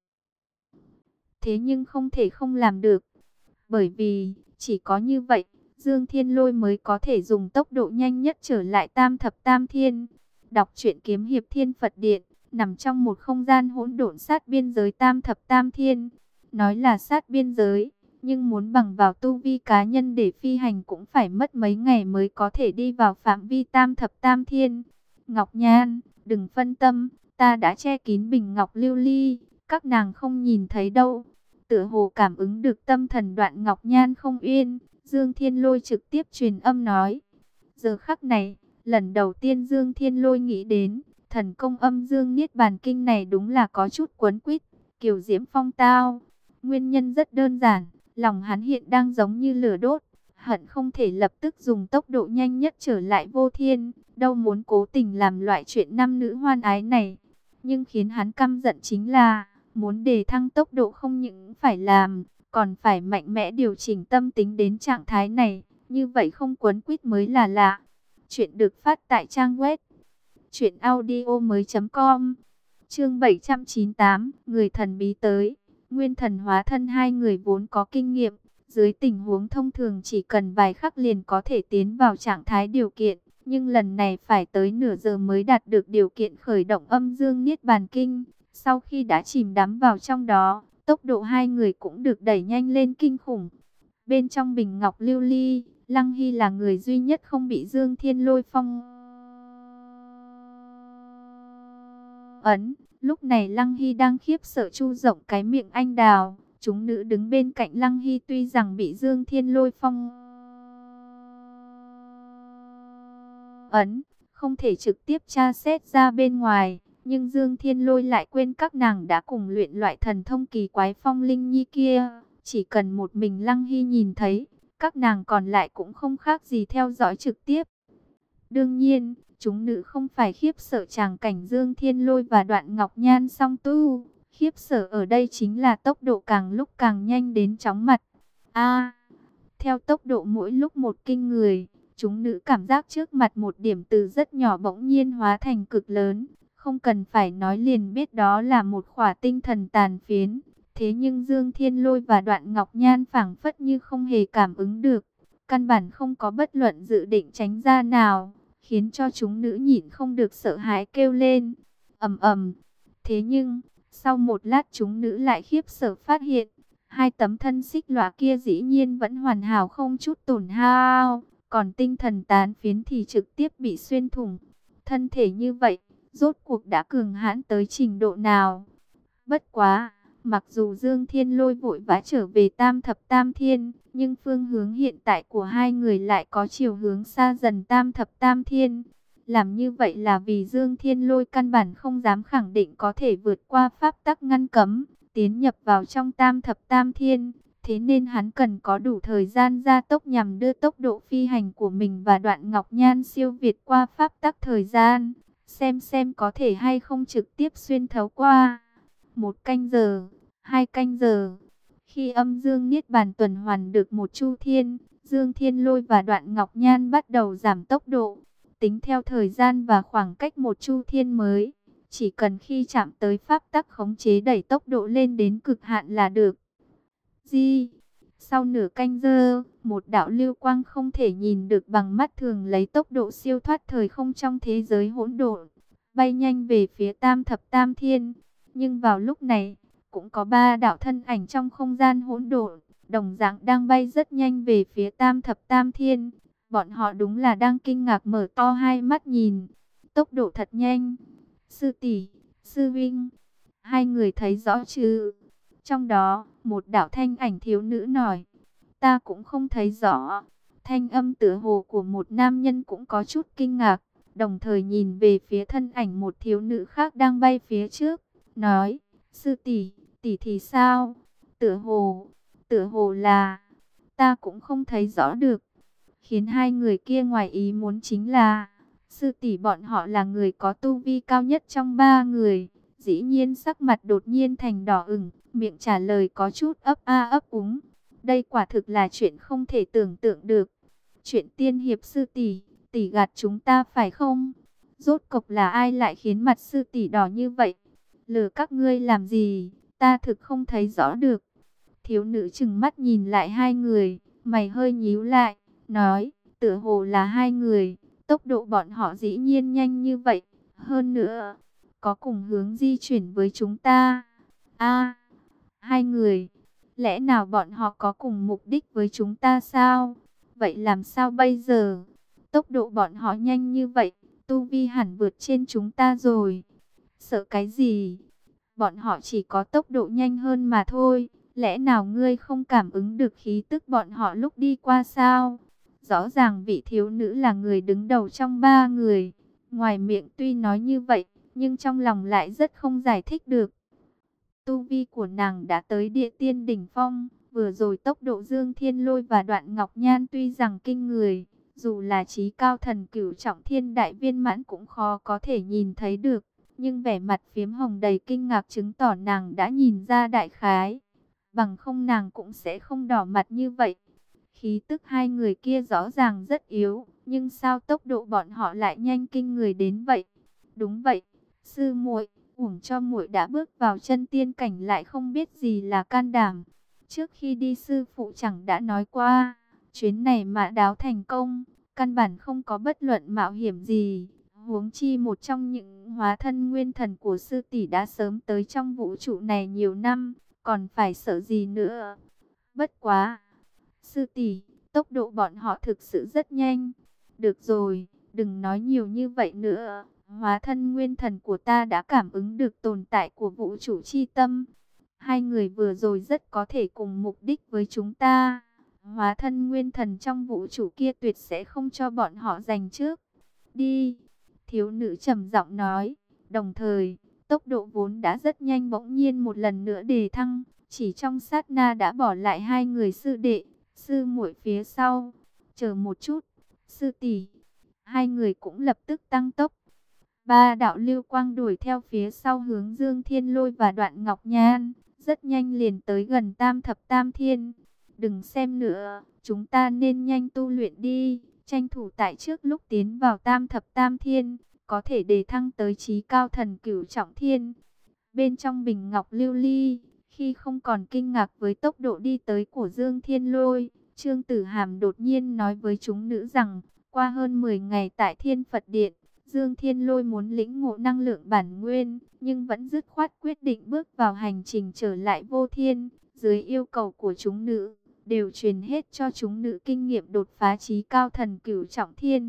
Thế nhưng không thể không làm được, bởi vì chỉ có như vậy, Dương Thiên Lôi mới có thể dùng tốc độ nhanh nhất trở lại Tam Thập Tam Thiên. Đọc truyện kiếm hiệp Thiên Phật Điện, nằm trong một không gian hỗn độn sát biên giới Tam Thập Tam Thiên. Nói là sát biên giới, nhưng muốn bằng vào tu vi cá nhân để phi hành cũng phải mất mấy ngày mới có thể đi vào phạm vi Tam Thập Tam Thiên. Ngọc Nhan, đừng phân tâm, ta đã che kín bình ngọc lưu ly, các nàng không nhìn thấy đâu. Tựa hồ cảm ứng được tâm thần Đoạn Ngọc Nhan không yên, Dương Thiên Lôi trực tiếp truyền âm nói. Giờ khắc này, lần đầu tiên Dương Thiên Lôi nghĩ đến, thần công âm dương niết bàn kinh này đúng là có chút quấn quýt, kiều diễm phong tao. Nguyên nhân rất đơn giản, lòng hắn hiện đang giống như lửa đốt, hận không thể lập tức dùng tốc độ nhanh nhất trở lại vô thiên, đâu muốn cố tình làm loại chuyện nam nữ hoan ái này. Nhưng khiến hắn căm giận chính là, muốn đề thăng tốc độ không những phải làm, còn phải mạnh mẽ điều chỉnh tâm tính đến trạng thái này, như vậy không quấn quýt mới là lạ. Chuyện được phát tại trang web truyện audio mới chấm com. Chương bảy trăm chín mươi tám, người thần bí tới. Nguyên thần hóa thân hai người vốn có kinh nghiệm, dưới tình huống thông thường chỉ cần vài khắc liền có thể tiến vào trạng thái điều kiện, nhưng lần này phải tới nửa giờ mới đạt được điều kiện khởi động âm dương niết bàn kinh. Sau khi đã chìm đắm vào trong đó, tốc độ hai người cũng được đẩy nhanh lên kinh khủng. Bên trong bình ngọc lưu ly, Lăng Hy là người duy nhất không bị Dương Thiên Lôi phong ấn. Lúc này Lăng Hy đang khiếp sợ chu rộng cái miệng anh đào. Chúng nữ đứng bên cạnh Lăng Hy tuy rằng bị Dương Thiên Lôi phong ấn, không thể trực tiếp tra xét ra bên ngoài. Nhưng Dương Thiên Lôi lại quên các nàng đã cùng luyện loại thần thông kỳ quái phong linh nhi kia. Chỉ cần một mình Lăng Hy nhìn thấy, các nàng còn lại cũng không khác gì theo dõi trực tiếp. Đương nhiên, chúng nữ không phải khiếp sợ tràng cảnh Dương Thiên Lôi và Đoạn Ngọc Nhan song tu. Khiếp sợ ở đây chính là tốc độ càng lúc càng nhanh đến chóng mặt. A, theo tốc độ mỗi lúc một kinh người, chúng nữ cảm giác trước mặt một điểm từ rất nhỏ bỗng nhiên hóa thành cực lớn. Không cần phải nói liền biết đó là một khỏa tinh thần tàn phiến. Thế nhưng Dương Thiên Lôi và Đoạn Ngọc Nhan phảng phất như không hề cảm ứng được. Căn bản không có bất luận dự định tránh ra nào, khiến cho chúng nữ nhịn không được sợ hãi kêu lên. Ầm ầm. Thế nhưng, sau một lát chúng nữ lại khiếp sợ phát hiện, hai tấm thân xích lóa kia dĩ nhiên vẫn hoàn hảo không chút tổn hao, còn tinh thần tán phiến thì trực tiếp bị xuyên thủng. Thân thể như vậy, rốt cuộc đã cường hãn tới trình độ nào? Bất quá, mặc dù Dương Thiên Lôi vội vã trở về Tam Thập Tam Thiên, nhưng phương hướng hiện tại của hai người lại có chiều hướng xa dần Tam Thập Tam Thiên. Làm như vậy là vì Dương Thiên Lôi căn bản không dám khẳng định có thể vượt qua pháp tắc ngăn cấm, tiến nhập vào trong Tam Thập Tam Thiên. Thế nên hắn cần có đủ thời gian gia tốc nhằm đưa tốc độ phi hành của mình và Đoạn Ngọc Nhan siêu việt qua pháp tắc thời gian. Xem xem có thể hay không trực tiếp xuyên thấu qua. Một canh giờ, hai canh giờ. Khi âm dương niết bàn tuần hoàn được một chu thiên, Dương Thiên Lôi và Đoạn Ngọc Nhan bắt đầu giảm tốc độ. Tính theo thời gian và khoảng cách một chu thiên mới, chỉ cần khi chạm tới pháp tắc khống chế đẩy tốc độ lên đến cực hạn là được. Di, sau nửa canh giờ, một đạo lưu quang không thể nhìn được bằng mắt thường lấy tốc độ siêu thoát thời không trong thế giới hỗn độn, bay nhanh về phía Tam Thập Tam Thiên. Nhưng vào lúc này, cũng có ba đạo thân ảnh trong không gian hỗn độn, đồng dạng đang bay rất nhanh về phía Tam Thập Tam Thiên. Bọn họ đúng là đang kinh ngạc mở to hai mắt nhìn. Tốc độ thật nhanh. Sư tỷ, sư vinh, Hai người thấy rõ chứ? Trong đó, một đạo thanh ảnh thiếu nữ nói, ta cũng không thấy rõ. Thanh âm tựa hồ của một nam nhân cũng có chút kinh ngạc, đồng thời nhìn về phía thân ảnh một thiếu nữ khác đang bay phía trước, nói, sư tỷ, tỷ thì sao? Tựa hồ, tựa hồ là, ta cũng không thấy rõ được. Khiến hai người kia ngoài ý muốn chính là, sư tỷ bọn họ là người có tu vi cao nhất trong ba người. Dĩ nhiên sắc mặt đột nhiên thành đỏ ửng, miệng trả lời có chút ấp a ấp úng. Đây quả thực là chuyện không thể tưởng tượng được. Chuyện tiên hiệp sư tỷ, tỷ gạt chúng ta phải không? Rốt cục là ai lại khiến mặt sư tỷ đỏ như vậy? Lừa các ngươi làm gì? Ta thực không thấy rõ được. Thiếu nữ trừng mắt nhìn lại hai người, mày hơi nhíu lại, nói, tựa hồ là hai người, tốc độ bọn họ dĩ nhiên nhanh như vậy. Hơn nữa, có cùng hướng di chuyển với chúng ta. A, hai người, lẽ nào bọn họ có cùng mục đích với chúng ta sao? Vậy làm sao bây giờ? Tốc độ bọn họ nhanh như vậy, tu vi hẳn vượt trên chúng ta rồi. Sợ cái gì? Bọn họ chỉ có tốc độ nhanh hơn mà thôi. Lẽ nào ngươi không cảm ứng được khí tức bọn họ lúc đi qua sao? Rõ ràng vị thiếu nữ là người đứng đầu trong ba người. Ngoài miệng tuy nói như vậy, nhưng trong lòng lại rất không giải thích được. Tu vi của nàng đã tới địa tiên đỉnh phong. Vừa rồi tốc độ Dương Thiên Lôi và Đoạn Ngọc Nhan tuy rằng kinh người, dù là chí cao thần cửu trọng thiên đại viên mãn cũng khó có thể nhìn thấy được. Nhưng vẻ mặt phiếm hồng đầy kinh ngạc chứng tỏ nàng đã nhìn ra đại khái. Bằng không nàng cũng sẽ không đỏ mặt như vậy. Khí tức hai người kia rõ ràng rất yếu, nhưng sao tốc độ bọn họ lại nhanh kinh người đến vậy? Đúng vậy, sư muội, uổng cho muội đã bước vào chân tiên cảnh lại không biết gì là can đảm. Trước khi đi sư phụ chẳng đã nói qua, chuyến này mã đáo thành công, căn bản không có bất luận mạo hiểm gì. Huống chi một trong những hóa thân nguyên thần của sư tỷ đã sớm tới trong vũ trụ này nhiều năm, còn phải sợ gì nữa. Bất quá, sư tỷ, tốc độ bọn họ thực sự rất nhanh. Được rồi, đừng nói nhiều như vậy nữa. Hóa thân nguyên thần của ta đã cảm ứng được tồn tại của vũ trụ chi tâm. Hai người vừa rồi rất có thể cùng mục đích với chúng ta. Hóa thân nguyên thần trong vũ trụ kia tuyệt sẽ không cho bọn họ giành trước. Đi, thiếu nữ trầm giọng nói. Đồng thời, tốc độ vốn đã rất nhanh bỗng nhiên một lần nữa đề thăng. Chỉ trong sát na đã bỏ lại hai người sư đệ, sư muội phía sau. Chờ một chút, sư tỷ. Hai người cũng lập tức tăng tốc. Ba đạo lưu quang đuổi theo phía sau hướng Dương Thiên Lôi và Đoạn Ngọc Nhan, rất nhanh liền tới gần Tam Thập Tam Thiên. Đừng xem nữa, chúng ta nên nhanh tu luyện đi, tranh thủ tại trước lúc tiến vào Tam Thập Tam Thiên, có thể đề thăng tới chí cao thần cửu trọng thiên. Bên trong bình ngọc lưu ly, khi không còn kinh ngạc với tốc độ đi tới của Dương Thiên Lôi, Trương Tử Hàm đột nhiên nói với chúng nữ rằng, qua hơn mười ngày tại Thiên Phật Điện, Dương Thiên Lôi muốn lĩnh ngộ năng lượng bản nguyên, nhưng vẫn dứt khoát quyết định bước vào hành trình trở lại vô thiên. Dưới yêu cầu của chúng nữ, đều truyền hết cho chúng nữ kinh nghiệm đột phá chí cao thần cửu trọng thiên.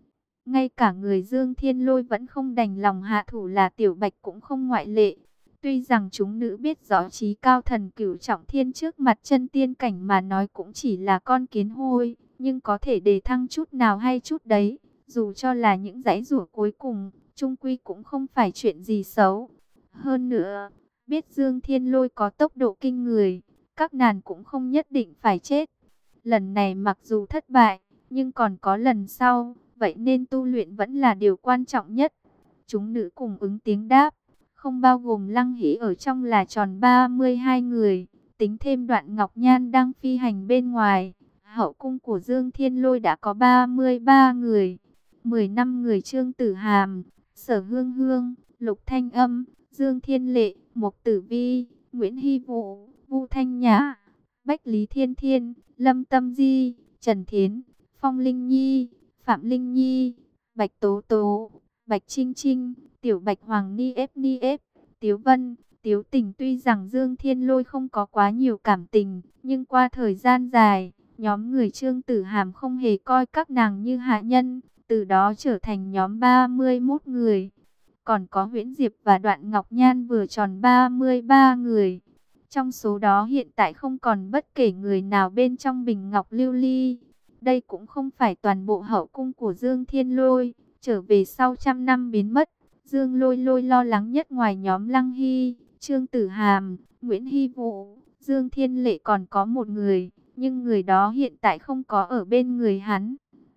Ngay cả người Dương Thiên Lôi vẫn không đành lòng hạ thủ là Tiểu Bạch cũng không ngoại lệ. Tuy rằng chúng nữ biết rõ chí cao thần cửu trọng thiên trước mặt chân tiên cảnh mà nói cũng chỉ là con kiến hôi, nhưng có thể đề thăng chút nào hay chút đấy. Dù cho là những giãy giụa cuối cùng, chung quy cũng không phải chuyện gì xấu. Hơn nữa, biết Dương Thiên Lôi có tốc độ kinh người, các nàng cũng không nhất định phải chết. Lần này mặc dù thất bại, nhưng còn có lần sau, vậy nên tu luyện vẫn là điều quan trọng nhất. Chúng nữ cùng ứng tiếng đáp, không bao gồm Lăng Hỷ ở trong là tròn ba mươi hai người, tính thêm Đoạn Ngọc Nhan đang phi hành bên ngoài. Hậu cung của Dương Thiên Lôi đã có ba mươi ba người. mười năm người Trương Tử Hàm, Sở Hương Hương, Lục Thanh Âm, Dương Thiên Lệ, Mục Tử Vi, Nguyễn Hy Vũ, Vu Thanh Nhã, Bách Lý Thiên Thiên, Lâm Tâm Di, Trần Thiến, Phong Linh Nhi, Phạm Linh Nhi, Bạch Tố Tố, Bạch Trinh Trinh, Tiểu Bạch Hoàng Ni ép Ni ép, Tiếu Vân, Tiếu Tình. Tuy rằng Dương Thiên Lôi không có quá nhiều cảm tình, nhưng qua thời gian dài, nhóm người Trương Tử Hàm không hề coi các nàng như hạ nhân, từ đó trở thành nhóm ba mươi mốt người. còn có Huyễn Diệp và Đoạn Ngọc Nhan vừa tròn ba mươi ba người. Trong số đó hiện tại không còn bất kể người nào bên trong bình ngọc lưu ly. Đây cũng không phải toàn bộ hậu cung của Dương Thiên Lôi. Trở về sau trăm năm biến mất, Dương Lôi Lôi lo lắng nhất ngoài nhóm Lăng Hy, Trương Tử Hàm, Nguyễn Hy Vũ, Dương Thiên Lệ còn có một người, nhưng người đó hiện tại không có ở bên người hắn.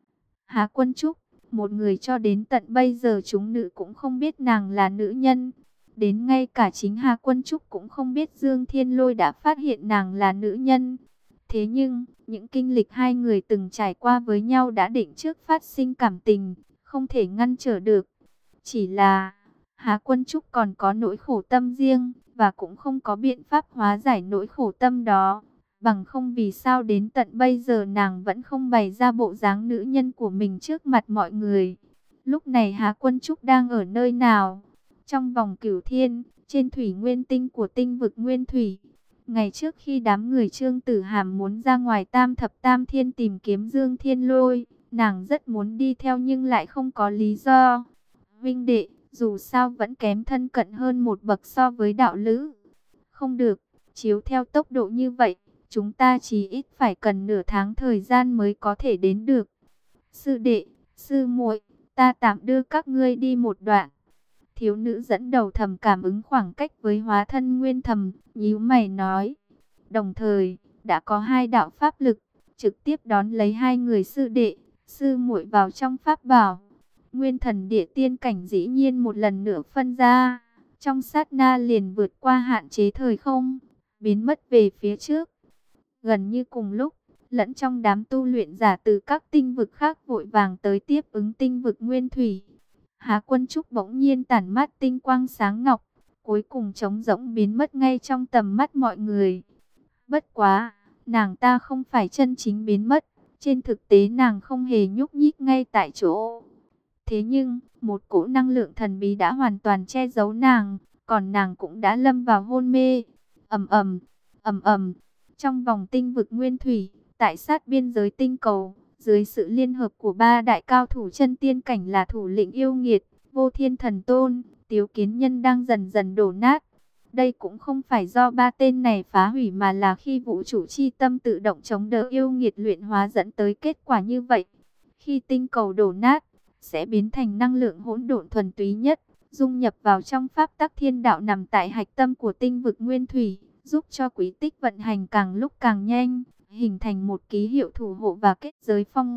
Hà Quân Trúc, một người cho đến tận bây giờ chúng nữ cũng không biết nàng là nữ nhân. Đến ngay cả chính Hà Quân Trúc cũng không biết Dương Thiên Lôi đã phát hiện nàng là nữ nhân. Thế nhưng, những kinh lịch hai người từng trải qua với nhau đã định trước phát sinh cảm tình, không thể ngăn trở được. Chỉ là, Hà Quân Trúc còn có nỗi khổ tâm riêng, và cũng không có biện pháp hóa giải nỗi khổ tâm đó. Bằng không vì sao đến tận bây giờ nàng vẫn không bày ra bộ dáng nữ nhân của mình trước mặt mọi người. Lúc này Hà Quân Trúc đang ở nơi nào? Trong vòng cửu thiên, trên thủy nguyên tinh của tinh vực Nguyên Thủy. Ngày trước khi đám người Trương Tử Hàm muốn ra ngoài Tam Thập Tam Thiên tìm kiếm Dương Thiên Lôi, nàng rất muốn đi theo nhưng lại không có lý do. Vinh đệ, dù sao vẫn kém thân cận hơn một bậc so với đạo lữ. Không được, chiếu theo tốc độ như vậy, chúng ta chỉ ít phải cần nửa tháng thời gian mới có thể đến được. Sư đệ, sư muội, ta tạm đưa các ngươi đi một đoạn. Thiếu nữ dẫn đầu thầm cảm ứng khoảng cách với hóa thân nguyên thầm, nhíu mày nói. Đồng thời, đã có hai đạo pháp lực, trực tiếp đón lấy hai người sư đệ, sư muội vào trong pháp bảo. Nguyên thần địa tiên cảnh dĩ nhiên một lần nữa phân ra, trong sát na liền vượt qua hạn chế thời không, biến mất về phía trước. Gần như cùng lúc, lẫn trong đám tu luyện giả từ các tinh vực khác vội vàng tới tiếp ứng tinh vực Nguyên Thủy. Hà Quân Trúc bỗng nhiên tản mát tinh quang sáng ngọc, cuối cùng trống rỗng biến mất ngay trong tầm mắt mọi người. Bất quá, nàng ta không phải chân chính biến mất, trên thực tế nàng không hề nhúc nhích ngay tại chỗ. Thế nhưng, một cỗ năng lượng thần bí đã hoàn toàn che giấu nàng, còn nàng cũng đã lâm vào hôn mê. Ầm ầm, ầm ầm, trong vòng tinh vực Nguyên Thủy, tại sát biên giới tinh cầu, dưới sự liên hợp của ba đại cao thủ chân tiên cảnh là thủ lĩnh yêu nghiệt, Vô Thiên Thần Tôn, Tiếu Kiến Nhân đang dần dần đổ nát. Đây cũng không phải do ba tên này phá hủy mà là khi vũ trụ chi tâm tự động chống đỡ yêu nghiệt luyện hóa dẫn tới kết quả như vậy. Khi tinh cầu đổ nát, sẽ biến thành năng lượng hỗn độn thuần túy nhất, dung nhập vào trong pháp tắc thiên đạo nằm tại hạch tâm của tinh vực Nguyên Thủy, giúp cho quý tích vận hành càng lúc càng nhanh, hình thành một ký hiệu thủ hộ và kết giới phong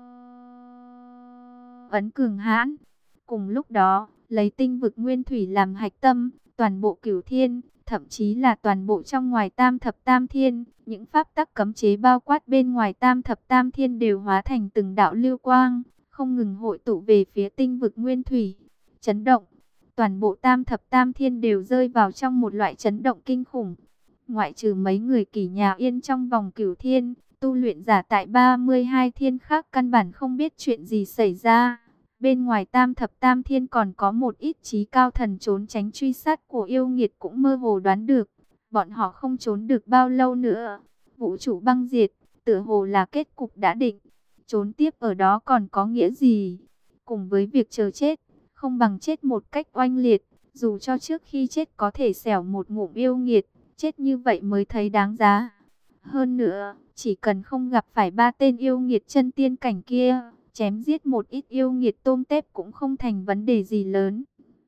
ấn cường hãn. Cùng lúc đó, lấy tinh vực Nguyên Thủy làm hạch tâm, toàn bộ cửu thiên, thậm chí là toàn bộ trong ngoài tam thập tam thiên, những pháp tắc cấm chế bao quát bên ngoài tam thập tam thiên đều hóa thành từng đạo lưu quang, không ngừng hội tụ về phía tinh vực Nguyên Thủy. Chấn động, toàn bộ tam thập tam thiên đều rơi vào trong một loại chấn động kinh khủng. Ngoại trừ mấy người Kỷ Nhà Yên trong vòng cửu thiên, tu luyện giả tại ba mươi hai thiên khác căn bản không biết chuyện gì xảy ra. Bên ngoài tam thập tam thiên còn có một ít trí cao thần trốn tránh truy sát của yêu nghiệt cũng mơ hồ đoán được. Bọn họ không trốn được bao lâu nữa. Vũ trụ băng diệt, tựa hồ là kết cục đã định. Trốn tiếp ở đó còn có nghĩa gì? Cùng với việc chờ chết, không bằng chết một cách oanh liệt. Dù cho trước khi chết có thể xẻo một ngụm yêu nghiệt, chết như vậy mới thấy đáng giá. Hơn nữa, chỉ cần không gặp phải ba tên yêu nghiệt chân tiên cảnh kia, chém giết một ít yêu nghiệt tôm tép cũng không thành vấn đề gì lớn.